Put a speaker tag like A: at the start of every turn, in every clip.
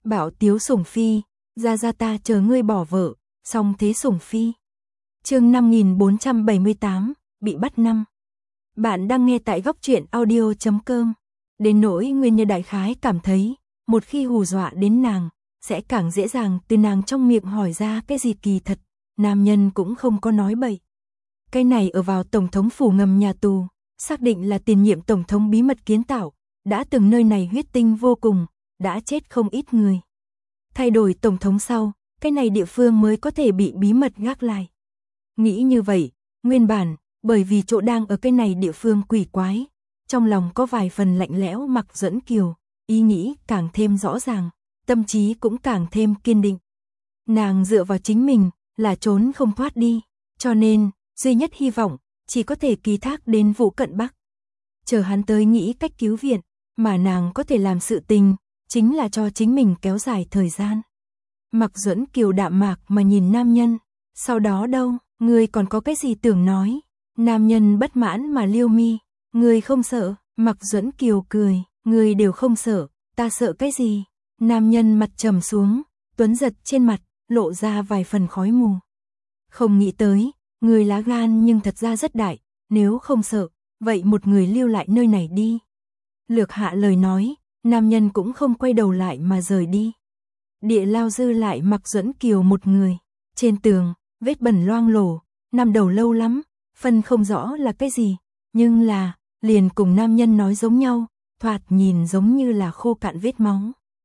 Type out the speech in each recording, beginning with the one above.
A: Bảo Tiếu sủng phi, ra ta chờ ngươi bỏ vợ, song thế sủng phi. Chương 5478, bị bắt năm. Bạn đang nghe tại góc truyện audio.com. Đến nỗi Nguyên Như đại khái cảm thấy, một khi hù dọa đến nàng, sẽ càng dễ dàng từ nàng trong miệng hỏi ra cái gì kỳ thật, nam nhân cũng không có nói bậy. Cái này ở vào tổng thống phủ ngầm nhà tù, xác định là tiền nhiệm tổng thống bí mật kiến tạo, đã từng nơi này huyết tinh vô cùng, đã chết không ít người. Thay đổi tổng thống sau, cái này địa phương mới có thể bị bí mật gác lại. Nghĩ như vậy, nguyên bản, bởi vì chỗ đang ở cái này địa phương quỷ quái, trong lòng có vài phần lạnh lẽo Mạc Duẫn Kiều, ý nghĩ càng thêm rõ ràng, tâm trí cũng càng thêm kiên định. Nàng dựa vào chính mình, là trốn không thoát đi, cho nên, duy nhất hy vọng, chỉ có thể ký thác đến Vũ Cận Bắc. Chờ hắn tới nghĩ cách cứu viện, mà nàng có thể làm sự tình, chính là cho chính mình kéo dài thời gian. Mạc Duẫn Kiều đạm mạc mà nhìn nam nhân, sau đó đâu, ngươi còn có cái gì tưởng nói? Nam nhân bất mãn mà liêu mi, ngươi không sợ? Mạc Duẫn Kiều cười, ngươi đều không sợ, ta sợ cái gì? Nam nhân mặt trầm xuống, tuấn giật trên mặt, lộ ra vài phần khói mù. Không nghĩ tới, ngươi lá gan nhưng thật ra rất đại, nếu không sợ, vậy một người lưu lại nơi này đi. Lược hạ lời nói, nam nhân cũng không quay đầu lại mà rời đi. Địa lao dư lại Mạc Duẫn Kiều một người, trên tường, vết bẩn loang lổ, nằm đầu lâu lắm, phân không rõ là cái gì, nhưng là, liền cùng nam nhân nói giống nhau, thoạt nhìn giống như là khô cạn vết máu.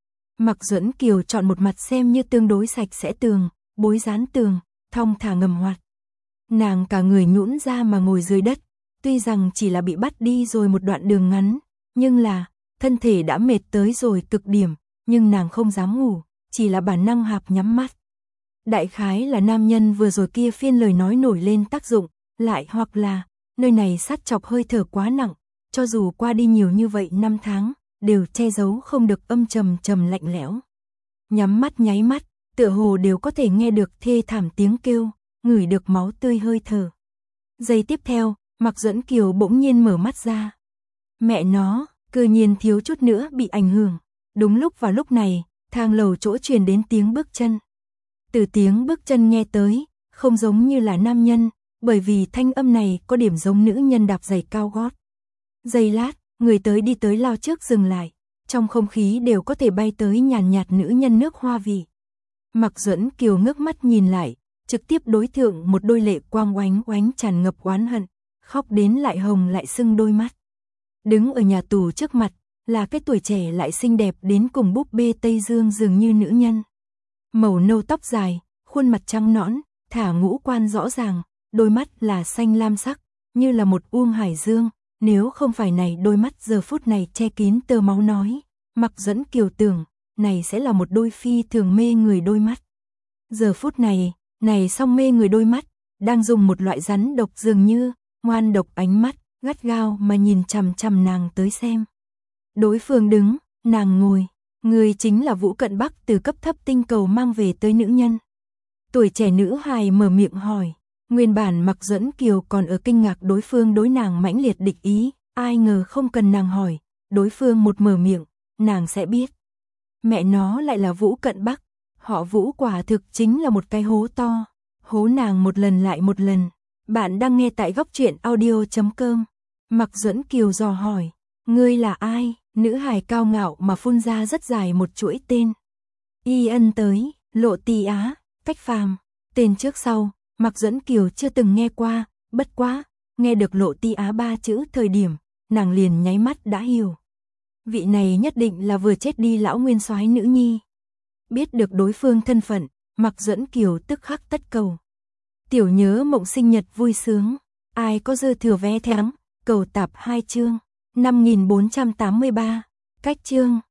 A: Mạc Duẫn Kiều chọn một mặt xem như tương đối sạch sẽ tường, bối dán tường, thong thả ngầm hoạt. Nàng cả người nhũn ra mà ngồi dưới đất, tuy rằng chỉ là bị bắt đi rồi một đoạn đường ngắn, nhưng là, thân thể đã mệt tới rồi cực điểm, nhưng nàng không dám ngủ, chỉ là bản năng hạp nhắm mắt. Đại khái là nam nhân vừa rồi kia phiên lời nói nổi lên tác dụng, lại hoặc là, nơi này sát chọc hơi thở quá nặng, cho dù qua đi nhiều như vậy năm tháng, đều che giấu không được âm trầm trầm lạnh lẽo. Nhắm mắt nháy mắt, tựa hồ đều có thể nghe được thê thảm tiếng kêu, ngửi được máu tươi hơi thở. Giây tiếp theo, Mạc Duẫn Kiều bỗng nhiên mở mắt ra. Mẹ nó, cơ nhiên thiếu chút nữa bị ảnh hưởng. Đúng lúc vào lúc này, thang lầu chỗ truyền đến tiếng bước chân. Từ tiếng bước chân nghe tới, không giống như là nam nhân, bởi vì thanh âm này có điểm giống nữ nhân đạp giày cao gót. Giây lát, người tới đi tới lao trước dừng lại, trong không khí đều có thể bay tới nhàn nhạt nữ nhân nước hoa vị. Mạc Duẫn Kiều ngước mắt nhìn lại, trực tiếp đối thượng một đôi lệ quang oánh oánh tràn ngập oán hận, khóc đến lại hồng lại sưng đôi mắt. Đứng ở nhà tù trước mặt, là cái tuổi trẻ lại xinh đẹp đến cùng búp bê Tây Dương dường như nữ nhân. Màu nâu tóc dài, khuôn mặt trắng nõn, thả ngũ quan rõ ràng, đôi mắt là xanh lam sắc, như là một uông hải dương, nếu không phải này đôi mắt giờ phút này che kín tơ máu nói, Mạc Duẫn Kiều tưởng, này sẽ là một đôi phi thường mê người đôi mắt. Giờ phút này, này song mê người đôi mắt, đang dùng một loại rắn độc dường như, ngoan độc ánh mắt, gắt gao mà nhìn chằm chằm nàng tới xem. Đối phương đứng, nàng ngồi, người chính là Vũ Cận Bắc từ cấp thấp tinh cầu mang về tới nữ nhân. Tuổi trẻ nữ hài mở miệng hỏi, nguyên bản Mạc Duẫn Kiều còn ở kinh ngạc đối phương đối nàng mãnh liệt địch ý, ai ngờ không cần nàng hỏi, đối phương một mở miệng, nàng sẽ biết. Mẹ nó lại là Vũ Cận Bắc, họ Vũ quả thực chính là một cái hố to, hố nàng một lần lại một lần. Bạn đang nghe tại góc truyện audio.com. Mạc Duẫn Kiều dò hỏi, ngươi là ai? Nữ hài cao ngạo mà phun ra rất dài một chuỗi tên. Y ân tới, Lộ Tì Á, Cách Phàm. Tên trước sau, Mạc Duẫn Kiều chưa từng nghe qua, bất quá, nghe được Lộ Tì Á ba chữ thời điểm, nàng liền nháy mắt đã hiểu. Vị này nhất định là vừa chết đi lão nguyên soái nữ nhi. Biết được đối phương thân phận, Mạc Duẫn Kiều tức khắc tất cầu. Tiểu nhớ mộng sinh nhật vui sướng, ai có dư thừa vé thắng, cầu tạp 2 chương, 5483, cách chương.